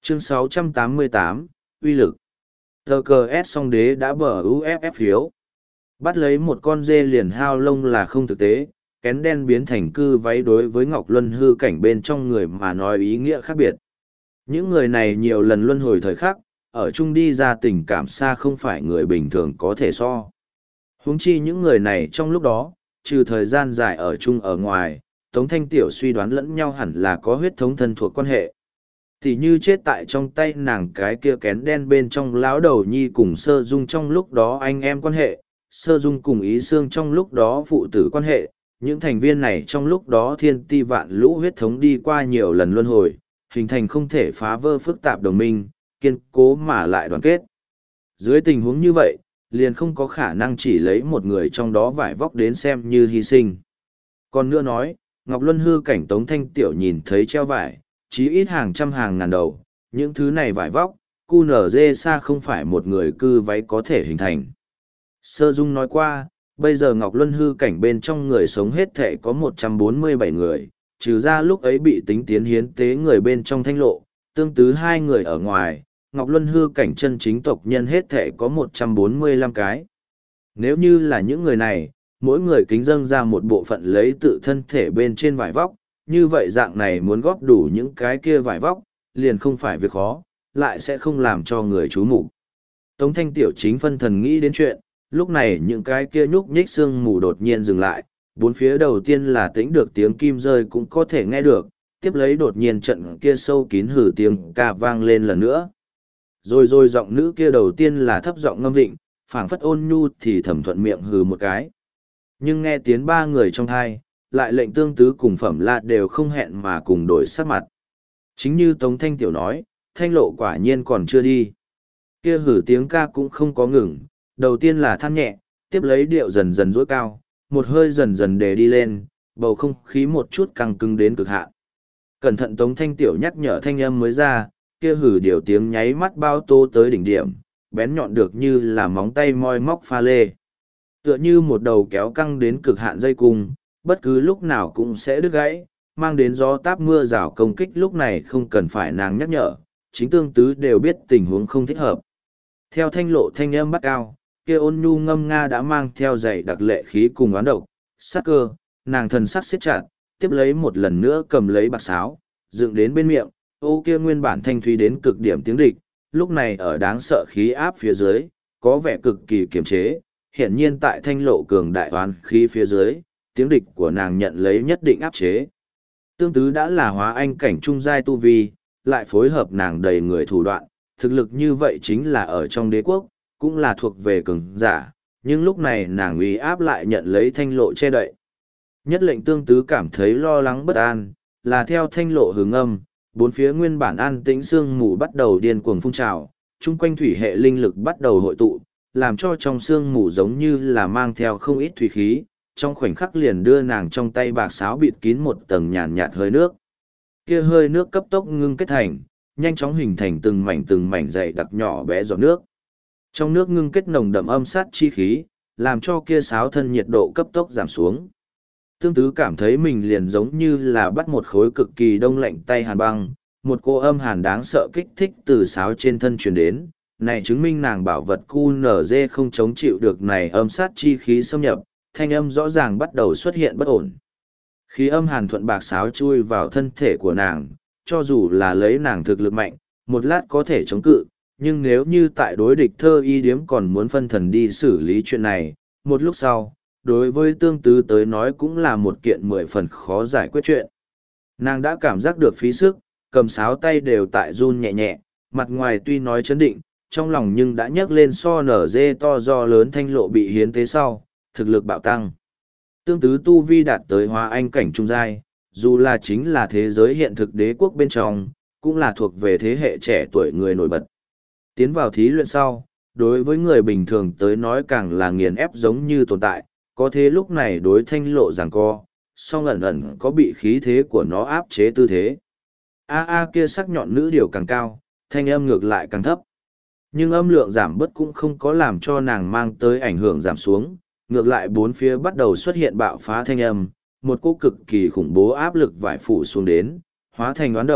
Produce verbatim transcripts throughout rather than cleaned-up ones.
Chương sáu trăm tám mươi tám, uy lực. Tờ cờ S song đế đã bờ u ép ép phiếu. Bắt lấy một con dê liền hao lông là không thực tế, kén đen biến thành cư váy đối với Ngọc Luân hư cảnh bên trong người mà nói ý nghĩa khác biệt. Những người này nhiều lần luân hồi thời khắc, ở chung đi ra tình cảm xa không phải người bình thường có thể so. Huống chi những người này trong lúc đó, trừ thời gian dài ở chung ở ngoài, Tống Thanh Tiểu suy đoán lẫn nhau hẳn là có huyết thống thân thuộc quan hệ. Thì như chết tại trong tay nàng cái kia kén đen bên trong lão đầu nhi cùng Sơ Dung trong lúc đó anh em quan hệ, Sơ Dung cùng Ý Xương trong lúc đó phụ tử quan hệ, những thành viên này trong lúc đó thiên ti vạn lũ huyết thống đi qua nhiều lần luân hồi, hình thành không thể phá vỡ phức tạp đồng minh, kiên cố mà lại đoàn kết. Dưới tình huống như vậy, liền không có khả năng chỉ lấy một người trong đó vải vóc đến xem như hy sinh. Còn nữa nói, Ngọc Luân hư cảnh Tống Thanh Tiểu nhìn thấy treo vải, chí ít hàng trăm hàng ngàn đầu, những thứ này vải vóc, cu nở dê xa không phải một người cư váy có thể hình thành. Sơ Dung nói qua, bây giờ Ngọc Luân hư cảnh bên trong người sống hết thể có một trăm bốn mươi bảy người, trừ ra lúc ấy bị tính tiến hiến tế người bên trong Thanh Lộ, tương tứ hai người ở ngoài, Ngọc Luân hư cảnh chân chính tộc nhân hết thể có một trăm bốn mươi lăm cái. Nếu như là những người này, mỗi người kính dâng ra một bộ phận lấy tự thân thể bên trên vải vóc, như vậy dạng này muốn góp đủ những cái kia vải vóc, liền không phải việc khó, lại sẽ không làm cho người chú mục. Tống Thanh Tiểu chính phân thần nghĩ đến chuyện, lúc này những cái kia nhúc nhích xương mù đột nhiên dừng lại, bốn phía đầu tiên là tĩnh được tiếng kim rơi cũng có thể nghe được, tiếp lấy đột nhiên trận kia sâu kín hử tiếng ca vang lên lần nữa. Rồi rồi giọng nữ kia đầu tiên là thấp giọng ngâm vịnh, phảng phất ôn nhu thì thẩm thuận miệng hừ một cái. Nhưng nghe tiếng ba người trong thai, lại lệnh tương tứ cùng Phẩm La đều không hẹn mà cùng đổi sắc mặt. Chính như Tống Thanh Tiểu nói, Thanh Lộ quả nhiên còn chưa đi. Kia hử tiếng ca cũng không có ngừng, đầu tiên là than nhẹ, tiếp lấy điệu dần dần dối cao, một hơi dần dần để đi lên, bầu không khí một chút căng cứng đến cực hạn. Cẩn thận Tống Thanh Tiểu nhắc nhở thanh âm mới ra, kia hử điều tiếng nháy mắt bao tô tới đỉnh điểm, bén nhọn được như là móng tay moi móc pha lê. Tựa như một đầu kéo căng đến cực hạn dây cung, bất cứ lúc nào cũng sẽ đứt gãy, mang đến gió táp mưa rào công kích lúc này không cần phải nàng nhắc nhở, chính tương tứ đều biết tình huống không thích hợp. Theo Thanh Lộ thanh âm bắt cao, kia ôn nhu ngâm nga đã mang theo dày đặc lệ khí cùng oán độc, sắc cơ, nàng thần sắc siết chặt, tiếp lấy một lần nữa cầm lấy bạc sáo, dựng đến bên miệng, ô kia nguyên bản thanh thúy đến cực điểm tiếng địch, lúc này ở đáng sợ khí áp phía dưới, có vẻ cực kỳ kiềm chế, hiển nhiên tại Thanh Lộ cường đại oán khí phía dưới, tiếng địch của nàng nhận lấy nhất định áp chế. Tương tứ đã là hóa anh cảnh trung giai tu vi, lại phối hợp nàng đầy người thủ đoạn, thực lực như vậy chính là ở trong đế quốc, cũng là thuộc về cường giả, nhưng lúc này nàng uy áp lại nhận lấy Thanh Lộ che đậy. Nhất lệnh tương tứ cảm thấy lo lắng bất an, là theo Thanh Lộ hướng âm, bốn phía nguyên bản an tĩnh sương mù bắt đầu điên cuồng phun trào, chung quanh thủy hệ linh lực bắt đầu hội tụ, làm cho trong sương mù giống như là mang theo không ít thủy khí, trong khoảnh khắc liền đưa nàng trong tay bạc sáo bịt kín một tầng nhàn nhạt hơi nước. Kia hơi nước cấp tốc ngưng kết thành, nhanh chóng hình thành từng mảnh từng mảnh dày đặc nhỏ bé giọt nước. Trong nước ngưng kết nồng đậm âm sát chi khí, làm cho kia sáo thân nhiệt độ cấp tốc giảm xuống. Tương tứ cảm thấy mình liền giống như là bắt một khối cực kỳ đông lạnh tay hàn băng, một cô âm hàn đáng sợ kích thích từ sáo trên thân truyền đến, này chứng minh nàng bảo vật cu nở dê không chống chịu được này âm sát chi khí xâm nhập, thanh âm rõ ràng bắt đầu xuất hiện bất ổn. Khí âm hàn thuận bạc sáo chui vào thân thể của nàng, cho dù là lấy nàng thực lực mạnh, một lát có thể chống cự, nhưng nếu như tại đối địch thơ y điếm còn muốn phân thần đi xử lý chuyện này, một lúc sau, đối với tương tứ tới nói cũng là một kiện mười phần khó giải quyết chuyện. Nàng đã cảm giác được phí sức, cầm sáo tay đều tại run nhẹ nhẹ, mặt ngoài tuy nói chấn định, trong lòng nhưng đã nhấc lên so nở dê to do lớn Thanh Lộ bị hiến tế sau, thực lực bạo tăng. Tương tứ tu vi đạt tới hóa anh cảnh trung giai, dù là chính là thế giới hiện thực đế quốc bên trong, cũng là thuộc về thế hệ trẻ tuổi người nổi bật. Tiến vào thí luyện sau, đối với người bình thường tới nói càng là nghiền ép giống như tồn tại, có thế lúc này đối Thanh Lộ giằng co, song ẩn ẩn có bị khí thế của nó áp chế tư thế. A a kia sắc nhọn nữ điều càng cao, thanh âm ngược lại càng thấp. Nhưng âm lượng giảm bớt cũng không có làm cho nàng mang tới ảnh hưởng giảm xuống, ngược lại bốn phía bắt đầu xuất hiện bạo phá thanh âm, một cỗ cực kỳ khủng bố áp lực vải phủ xuống đến, hóa thành oán độc,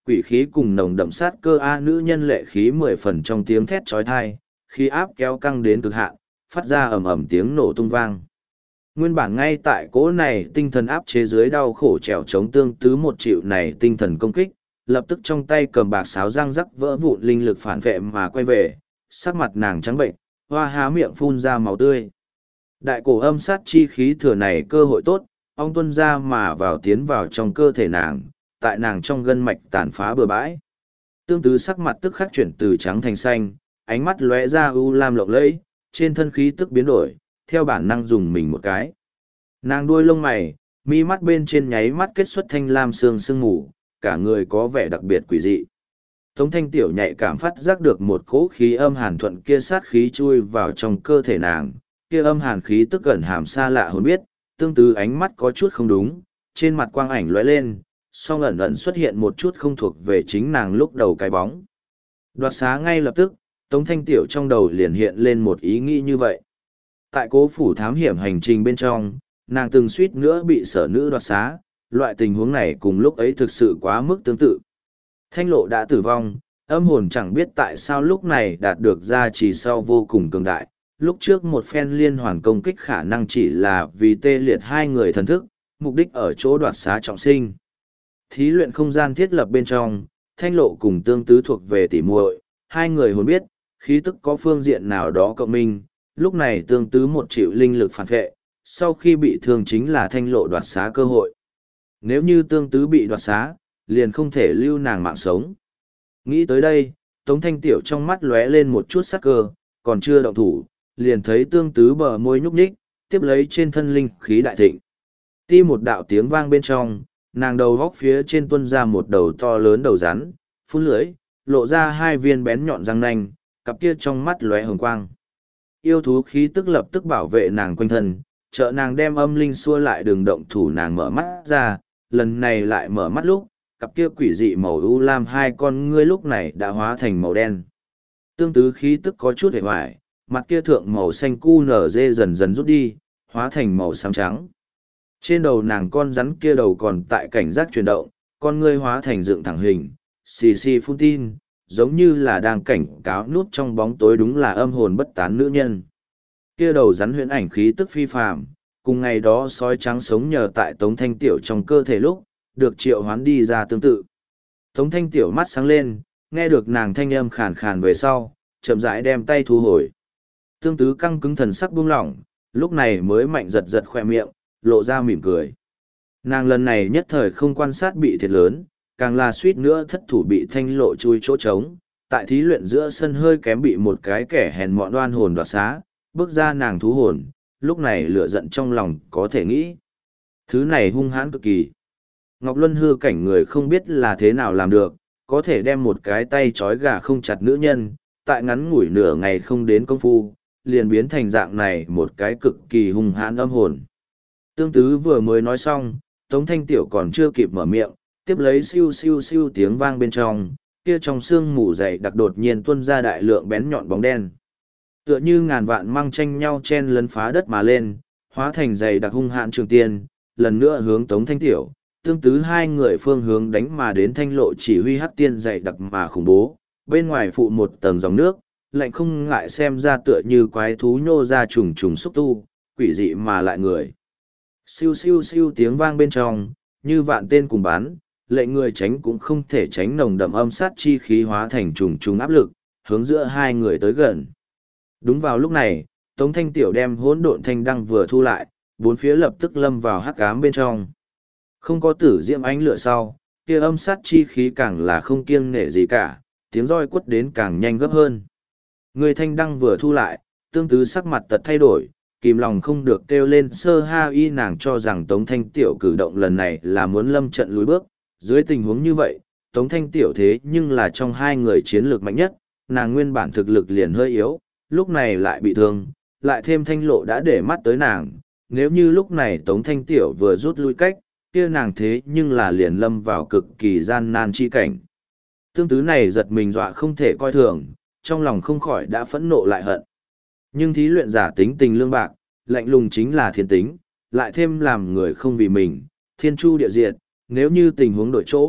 quỷ khí cùng nồng đậm sát cơ A nữ nhân lệ khí mười phần trong tiếng thét trói thai, khí áp kéo căng đến cực hạn, phát ra ầm ầm tiếng nổ tung vang. Nguyên bản ngay tại cỗ này tinh thần áp chế dưới đau khổ trèo chống tương tứ một triệu này tinh thần công kích, lập tức trong tay cầm bạc sáo răng rắc vỡ vụn linh lực phản vệ mà quay về, sắc mặt nàng trắng bệnh, hoa há miệng phun ra máu tươi. Đại cổ âm sát chi khí thừa này cơ hội tốt, ong tuân ra mà vào tiến vào trong cơ thể nàng, tại nàng trong gân mạch tàn phá bừa bãi. Tương tứ sắc mặt tức khắc chuyển từ trắng thành xanh, ánh mắt lóe ra u lam lộng lẫy, trên thân khí tức biến đổi, theo bản năng dùng mình một cái. Nàng đuôi lông mày, mi mắt bên trên nháy mắt kết xuất thanh lam sương sương mù, cả người có vẻ đặc biệt quỷ dị. Tống thanh tiểu nhạy cảm phát giác được một cỗ khí âm hàn thuận kia sát khí chui vào trong cơ thể nàng, kia âm hàn khí tức gần hàm xa lạ hồn biết, tương tự ánh mắt có chút không đúng, trên mặt quang ảnh lóe lên, song ẩn ẩn xuất hiện một chút không thuộc về chính nàng lúc đầu cái bóng. Đoạt xá ngay lập tức, Tống thanh tiểu trong đầu liền hiện lên một ý nghĩ như vậy. Tại cố phủ thám hiểm hành trình bên trong, nàng từng suýt nữa bị sở nữ đoạt xá, loại tình huống này cùng lúc ấy thực sự quá mức tương tự. Thanh lộ đã tử vong, âm hồn chẳng biết tại sao lúc này đạt được gia trì sau vô cùng cường đại. Lúc trước một phen liên hoàn công kích khả năng chỉ là vì tê liệt hai người thần thức, mục đích ở chỗ đoạt xá trọng sinh. Thí luyện không gian thiết lập bên trong, thanh lộ cùng tương tứ thuộc về tỉ muội, hai người hồn biết, khí tức có phương diện nào đó cộng minh, lúc này tương tứ một triệu linh lực phản vệ, sau khi bị thương chính là thanh lộ đoạt xá cơ hội. Nếu như tương tứ bị đoạt xá, liền không thể lưu nàng mạng sống. Nghĩ tới đây, Tống thanh tiểu trong mắt lóe lên một chút sắc cơ, còn chưa động thủ, liền thấy tương tứ bờ môi nhúc nhích, tiếp lấy trên thân linh khí đại thịnh. Ti một đạo tiếng vang bên trong, nàng đầu góc phía trên tuôn ra một đầu to lớn đầu rắn, phun lưỡi, lộ ra hai viên bén nhọn răng nanh, cặp kia trong mắt lóe hồng quang. Yêu thú khí tức lập tức bảo vệ nàng quanh thân, trợ nàng đem âm linh xua lại đường động thủ nàng mở mắt ra, lần này lại mở mắt lúc, cặp kia quỷ dị màu u lam hai con ngươi lúc này đã hóa thành màu đen. Tương tứ khí tức có chút hề hoài, mặt kia thượng màu xanh cu nở dê dần dần rút đi, hóa thành màu xám trắng. Trên đầu nàng con rắn kia đầu còn tại cảnh giác chuyển động, con ngươi hóa thành dựng thẳng hình, xì xì phun tin, giống như là đang cảnh cáo nút trong bóng tối đúng là âm hồn bất tán nữ nhân. Kia đầu rắn huyễn ảnh khí tức phi phàm, cùng ngày đó sói trắng sống nhờ tại Tống Thanh Tiểu trong cơ thể lúc, được triệu hoán đi ra tương tự. Tống Thanh Tiểu mắt sáng lên, nghe được nàng thanh âm khàn khàn về sau, chậm rãi đem tay thu hồi. Tương tứ căng cứng thần sắc buông lỏng, lúc này mới mạnh giật giật khoe miệng, lộ ra mỉm cười. Nàng lần này nhất thời không quan sát bị thiệt lớn, càng là suýt nữa thất thủ bị thanh lộ chui chỗ trống, tại thí luyện giữa sân hơi kém bị một cái kẻ hèn mọn đoan hồn đoạt xá, bước ra nàng thú hồn, lúc này lửa giận trong lòng có thể nghĩ. Thứ này hung hãn cực kỳ. Ngọc Luân hư cảnh người không biết là thế nào làm được, có thể đem một cái tay trói gà không chặt nữ nhân, tại ngắn ngủi nửa ngày không đến công phu, liền biến thành dạng này một cái cực kỳ hung hãn âm hồn. Tương tứ vừa mới nói xong, Tống Thanh Tiểu còn chưa kịp mở miệng, tiếp lấy siêu siêu siêu tiếng vang bên trong, kia trong xương mù dày đặc đột nhiên tuôn ra đại lượng bén nhọn bóng đen. Tựa như ngàn vạn măng tranh nhau chen lấn phá đất mà lên, hóa thành dày đặc hung hãn trường tiên, lần nữa hướng Tống Thanh Tiểu, tương tứ hai người phương hướng đánh mà đến thanh lộ chỉ huy hắc tiên dày đặc mà khủng bố, bên ngoài phụ một tầng dòng nước, lạnh không ngại xem ra tựa như quái thú nhô ra trùng trùng xúc tu, quỷ dị mà lại người. Siêu siêu siêu tiếng vang bên trong, như vạn tên cùng bắn, lệnh người tránh cũng không thể tránh nồng đậm âm sát chi khí hóa thành trùng trùng áp lực, hướng giữa hai người tới gần. Đúng vào lúc này, Tống Thanh Tiểu đem hỗn độn thanh đăng vừa thu lại, bốn phía lập tức lâm vào hắc ám bên trong. Không có tử diễm ánh lửa sau, kia âm sát chi khí càng là không kiêng nể gì cả, tiếng roi quất đến càng nhanh gấp hơn. Người thanh đăng vừa thu lại, tương tứ sắc mặt tật thay đổi, kìm lòng không được kêu lên sơ ha y nàng cho rằng Tống Thanh Tiểu cử động lần này là muốn lâm trận lùi bước. Dưới tình huống như vậy, Tống Thanh Tiểu thế nhưng là trong hai người chiến lược mạnh nhất, nàng nguyên bản thực lực liền hơi yếu, lúc này lại bị thương, lại thêm thanh lộ đã để mắt tới nàng, nếu như lúc này Tống Thanh Tiểu vừa rút lui cách, kia nàng thế nhưng là liền lâm vào cực kỳ gian nan chi cảnh. Tương tứ này giật mình dọa không thể coi thường, trong lòng không khỏi đã phẫn nộ lại hận. Nhưng thí luyện giả tính tình lương bạc, lạnh lùng chính là thiên tính, lại thêm làm người không vì mình, thiên chu địa diệt, nếu như tình huống đổi chỗ,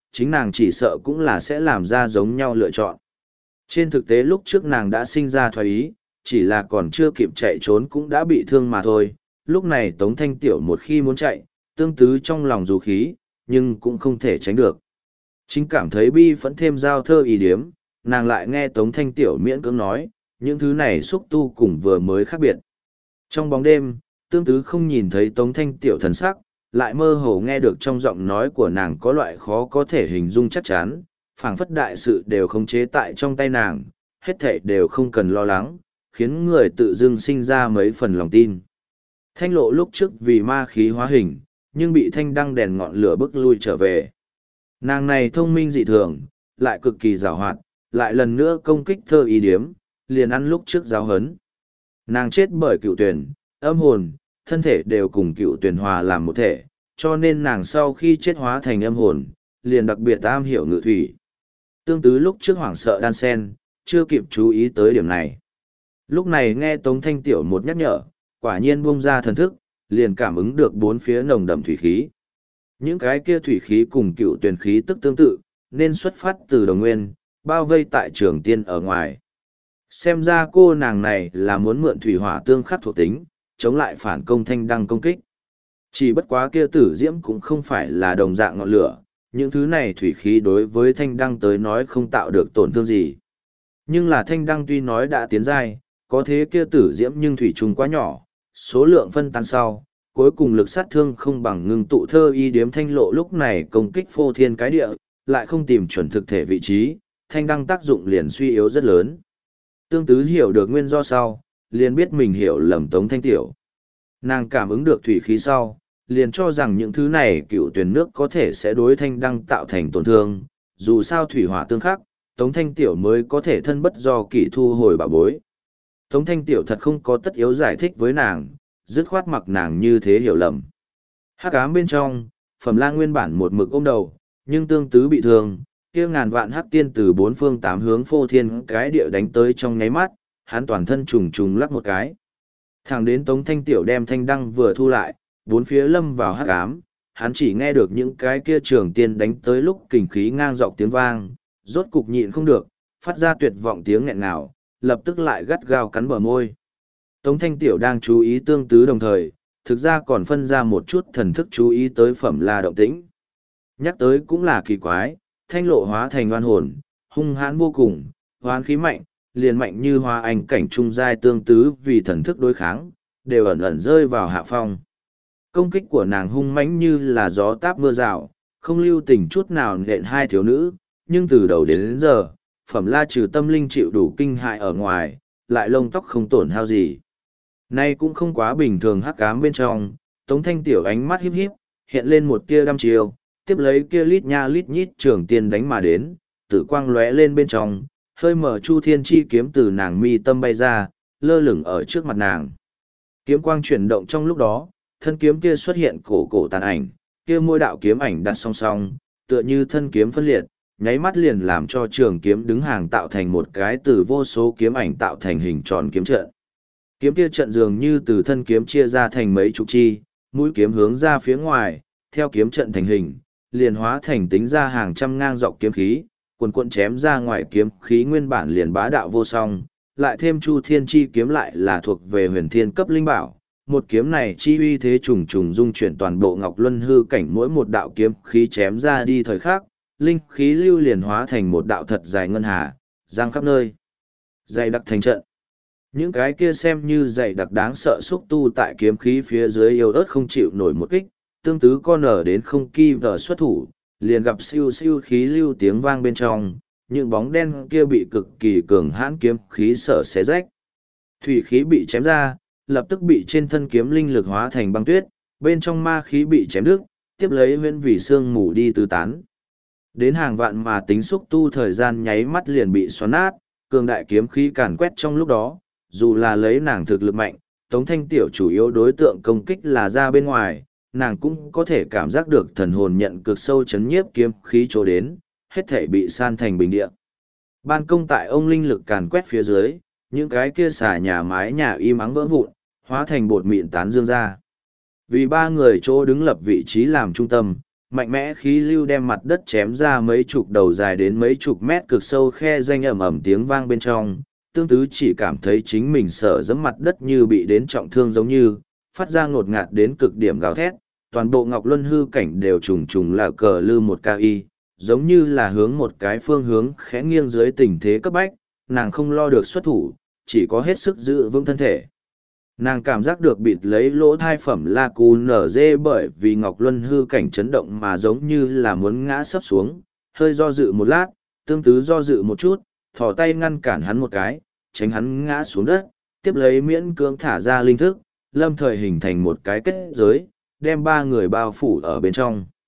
chính nàng chỉ sợ cũng là sẽ làm ra giống nhau lựa chọn. Trên thực tế lúc trước nàng đã sinh ra thoái ý, chỉ là còn chưa kịp chạy trốn cũng đã bị thương mà thôi. Lúc này Tống Thanh Tiểu một khi muốn chạy, tương tứ trong lòng dù khí, nhưng cũng không thể tránh được. Chính cảm thấy bi phẫn thêm giao thơ ý điếm, nàng lại nghe Tống Thanh Tiểu miễn cưỡng nói, những thứ này xúc tu cùng vừa mới khác biệt. Trong bóng đêm, tương tứ không nhìn thấy Tống Thanh Tiểu thần sắc, lại mơ hồ nghe được trong giọng nói của nàng có loại khó có thể hình dung chắc chắn, phảng phất đại sự đều khống chế tại trong tay nàng, hết thảy đều không cần lo lắng, khiến người tự dưng sinh ra mấy phần lòng tin. Thanh lộ lúc trước vì ma khí hóa hình, nhưng bị thanh đăng đèn ngọn lửa bức lui trở về. Nàng này thông minh dị thường, lại cực kỳ giàu hoạt, lại lần nữa công kích thơ ý điếm, liền ăn lúc trước giáo hấn. Nàng chết bởi cựu tuyển, âm hồn, thân thể đều cùng cựu tuyển hòa làm một thể, cho nên nàng sau khi chết hóa thành âm hồn, liền đặc biệt am hiểu ngự thủy. Tương tứ lúc trước hoảng sợ đan sen, chưa kịp chú ý tới điểm này. Lúc này nghe Tống Thanh Tiểu một nhắc nhở, quả nhiên buông ra thần thức, liền cảm ứng được bốn phía nồng đậm thủy khí. Những cái kia thủy khí cùng cựu tuyển khí tức tương tự, nên xuất phát từ đồng nguyên, bao vây tại trường tiên ở ngoài. Xem ra cô nàng này là muốn mượn thủy hỏa tương khắc thuộc tính, chống lại phản công thanh đăng công kích. Chỉ bất quá kia tử diễm cũng không phải là đồng dạng ngọn lửa, những thứ này thủy khí đối với thanh đăng tới nói không tạo được tổn thương gì. Nhưng là thanh đăng tuy nói đã tiến giai, có thế kia tử diễm nhưng thủy trùng quá nhỏ, số lượng phân tán sau, cuối cùng lực sát thương không bằng ngưng tụ thơ y điếm thanh lộ lúc này công kích phô thiên cái địa, lại không tìm chuẩn thực thể vị trí, thanh đăng tác dụng liền suy yếu rất lớn. Tương tứ hiểu được nguyên do sau, liền biết mình hiểu lầm Tống Thanh Tiểu. Nàng cảm ứng được thủy khí sau, liền cho rằng những thứ này cựu tuyển nước có thể sẽ đối thanh đăng tạo thành tổn thương, dù sao thủy hỏa tương khắc, Tống Thanh Tiểu mới có thể thân bất do kỷ thu hồi bảo bối. Tống Thanh Tiểu thật không có tất yếu giải thích với nàng, dứt khoát mặc nàng như thế hiểu lầm. Hắc ám bên trong, Phẩm La nguyên bản một mực ôm đầu, nhưng tương tứ bị thương, kia ngàn vạn hắc tiên từ bốn phương tám hướng phô thiên cái địa đánh tới trong nháy mắt, hắn toàn thân trùng trùng lắc một cái. Thẳng đến Tống Thanh Tiểu đem thanh đăng vừa thu lại, bốn phía lâm vào hắc ám, hắn chỉ nghe được những cái kia trường tiên đánh tới lúc kình khí ngang dọc tiếng vang, rốt cục nhịn không được, phát ra tuyệt vọng tiếng nghẹn ngào, lập tức lại gắt gao cắn bờ môi. Tống Thanh Tiểu đang chú ý tương tứ đồng thời, thực ra còn phân ra một chút thần thức chú ý tới Phẩm La động tĩnh. Nhắc tới cũng là kỳ quái, thanh lộ hóa thành oan hồn, hung hãn vô cùng, hoán khí mạnh, liền mạnh như hoa anh cảnh trung giai tương tứ vì thần thức đối kháng, đều ẩn ẩn rơi vào hạ phong. Công kích của nàng hung mãnh như là gió táp mưa rào, không lưu tình chút nào nện hai thiếu nữ, nhưng từ đầu đến, đến giờ, Phẩm La trừ tâm linh chịu đủ kinh hại ở ngoài, lại lông tóc không tổn hao gì. Nay cũng không quá bình thường hắc ám bên trong, Tống Thanh Tiểu ánh mắt híp híp, hiện lên một tia đăm chiêu, tiếp lấy kia lít nha lít nhít trường tiên đánh mà đến, tử quang lóe lên bên trong, hơi mở chu thiên chi kiếm từ nàng mi tâm bay ra, lơ lửng ở trước mặt nàng. Kiếm quang chuyển động trong lúc đó, thân kiếm kia xuất hiện cổ cổ tàn ảnh, kia môi đạo kiếm ảnh đặt song song, tựa như thân kiếm phân liệt, nháy mắt liền làm cho trường kiếm đứng hàng tạo thành một cái từ vô số kiếm ảnh tạo thành hình tròn kiếm trận. Kiếm kia trận dường như từ thân kiếm chia ra thành mấy chục chi, mũi kiếm hướng ra phía ngoài, theo kiếm trận thành hình, liền hóa thành tính ra hàng trăm ngang dọc kiếm khí, quần quận chém ra ngoài kiếm khí nguyên bản liền bá đạo vô song, lại thêm Chu Thiên chi kiếm lại là thuộc về huyền thiên cấp linh bảo, một kiếm này chi uy thế trùng trùng dung chuyển toàn bộ Ngọc Luân hư cảnh, mỗi một đạo kiếm khí chém ra đi thời khắc, linh khí lưu liền hóa thành một đạo thật dài ngân hà, giang khắp nơi, dày đặc thành trận. Những cái kia xem như dày đặc đáng sợ xúc tu tại kiếm khí phía dưới yếu ớt không chịu nổi một kích, tương tứ con ở đến không kỳ vờ xuất thủ, liền gặp siêu siêu khí lưu tiếng vang bên trong, những bóng đen kia bị cực kỳ cường hãn kiếm khí sợ xé rách. Thủy khí bị chém ra, lập tức bị trên thân kiếm linh lực hóa thành băng tuyết, bên trong ma khí bị chém đứt, tiếp lấy huyễn vì sương mù đi tứ tán. Đến hàng vạn mà tính xúc tu thời gian nháy mắt liền bị xoắn nát, cường đại kiếm khí càn quét trong lúc đó, dù là lấy nàng thực lực mạnh, Tống Thanh Tiểu chủ yếu đối tượng công kích là ra bên ngoài, nàng cũng có thể cảm giác được thần hồn nhận cực sâu chấn nhiếp kiếm khí chỗ đến, hết thể bị san thành bình địa. Ban công tại ông linh lực càn quét phía dưới, những cái kia xà nhà mái nhà im ắng vỡ vụn, hóa thành bột mịn tán dương ra. Vì ba người chỗ đứng lập vị trí làm trung tâm, mạnh mẽ khí lưu đem mặt đất chém ra mấy chục đầu dài đến mấy chục mét cực sâu khe danh ầm ầm tiếng vang bên trong. Tương Tứ chỉ cảm thấy chính mình sợ dẫm mặt đất như bị đến trọng thương giống như, phát ra ngột ngạt đến cực điểm gào thét, toàn bộ Ngọc Luân hư cảnh đều trùng trùng là cờ lư một cao y, giống như là hướng một cái phương hướng khẽ nghiêng dưới tình thế cấp bách, nàng không lo được xuất thủ, chỉ có hết sức giữ vững thân thể. Nàng cảm giác được bịt lấy lỗ thai phẩm la cù nở dê bởi vì Ngọc Luân hư cảnh chấn động mà giống như là muốn ngã sấp xuống, hơi do dự một lát, Tương Tứ do dự một chút, thò tay ngăn cản hắn một cái, tránh hắn ngã xuống đất, tiếp lấy miễn cưỡng thả ra linh thức, lâm thời hình thành một cái kết giới, đem ba người bao phủ ở bên trong.